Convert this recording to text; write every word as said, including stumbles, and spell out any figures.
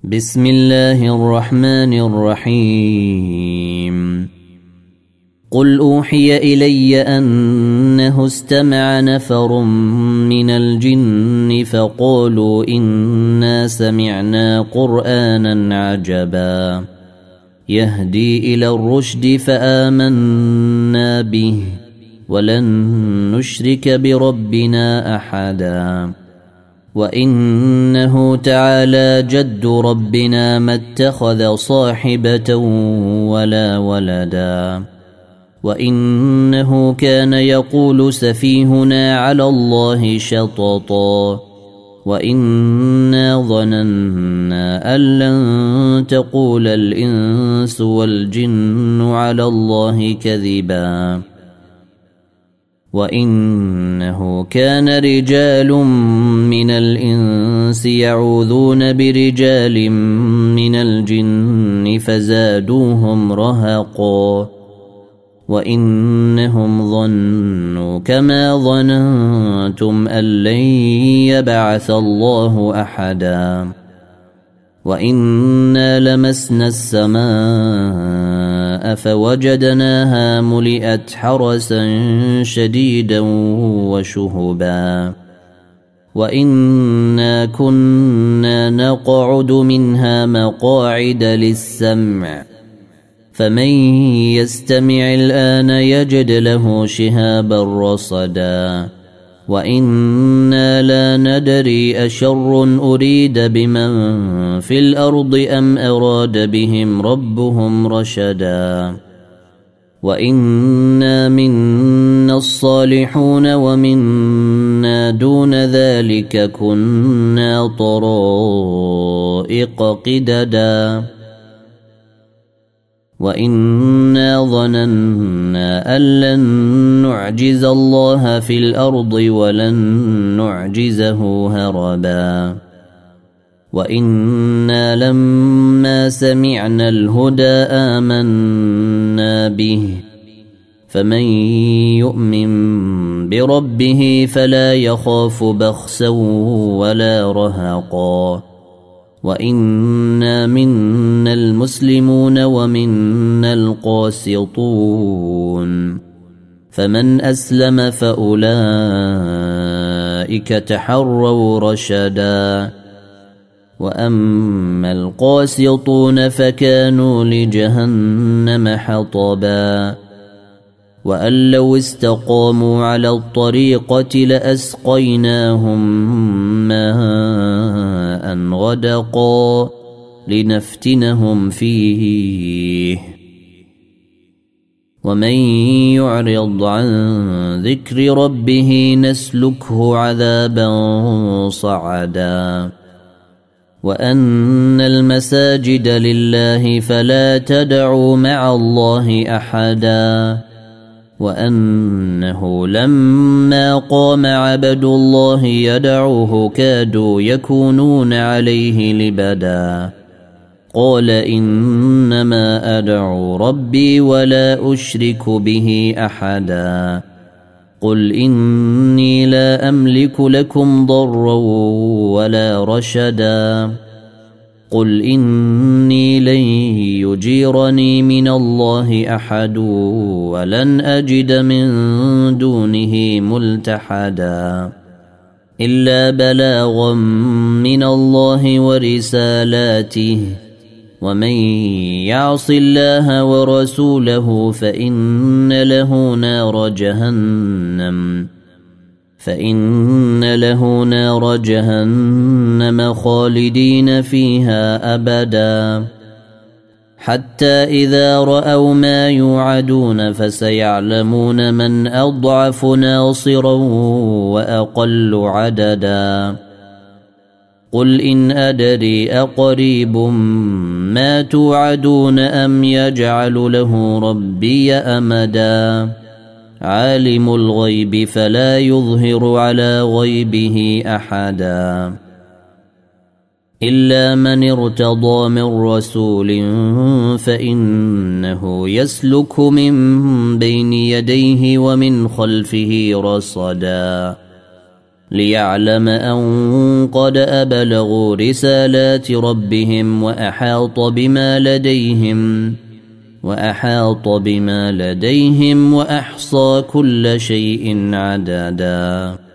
بسم الله الرحمن الرحيم قل أوحي إلي أنه استمع نفر من الجن فقالوا إنا سمعنا قرآنا عجبا يهدي إلى الرشد فآمنا به ولن نشرك بربنا أحدا وإنه تعالى جد ربنا ما اتخذ صاحبة ولا ولدا وإنه كان يقول سفيهنا على الله شططا وإنا ظننا أن لن تقول الإنس والجن على الله كذبا وإنه كان رجال من الإنس يعوذون برجال من الجن فزادوهم رهقا وإنهم ظنوا كما ظننتم أن لن يبعث الله أحدا وإنا لمسنا السماء فوجدناها ملئت حرسا شديدا وشهبا وإنا كنا نقعد منها مقاعد للسمع فمن يستمع الآن يجد له شهابا رصدا وإنا لا ندري أشر أريد بمن في الأرض أم أراد بهم ربهم رشدا وإنا منا الصالحون ومنا دون ذلك كنا طرائق قددا وإنا ظننا أن لن نعجز الله في الأرض ولن نعجزه هربا وإنا لما سمعنا الهدى آمنا به فمن يؤمن بربه فلا يخاف بخسا ولا رهقا وإنا منا المسلمون ومنا القاسطون فمن أسلم فأولئك تحروا رشدا وأما القاسطون فكانوا لجهنم حطبا وأن لو استقاموا على الطريقة لأسقيناهم ماء غدقا لنفتنهم فيه ومن يعرض عن ذكر ربه نسلكه عذابا صعدا وأن المساجد لله فلا تدعوا مع الله أحدا وأنه لما قام عبد الله يدعوه كادوا يكونون عليه لبدا قال إنما أدعو ربي ولا أشرك به أحدا قل إني لا أملك لكم ضرا ولا رشدا قل إني لن يجيرني من الله أحد ولن أجد من دونه ملتحدا إلا بلاغا من الله ورسالاته ومن يعص الله ورسوله فإن له نار جهنم فإن له نار جهنم خالدين فيها أبدا حتى إذا رأوا ما يوعدون فسيعلمون من أضعف ناصرا وأقل عددا قل إن أدري أقريب ما توعدون أم يجعل له ربي أمدا عالم الغيب فلا يظهر على غيبه أحدا إلا من ارتضى من رسول فإنه يسلك من بين يديه ومن خلفه رصدا ليعلم أن قد أبلغوا رسالات ربهم وأحاط بما لديهم وأحاط بما لديهم وأحصى كل شيء عددا.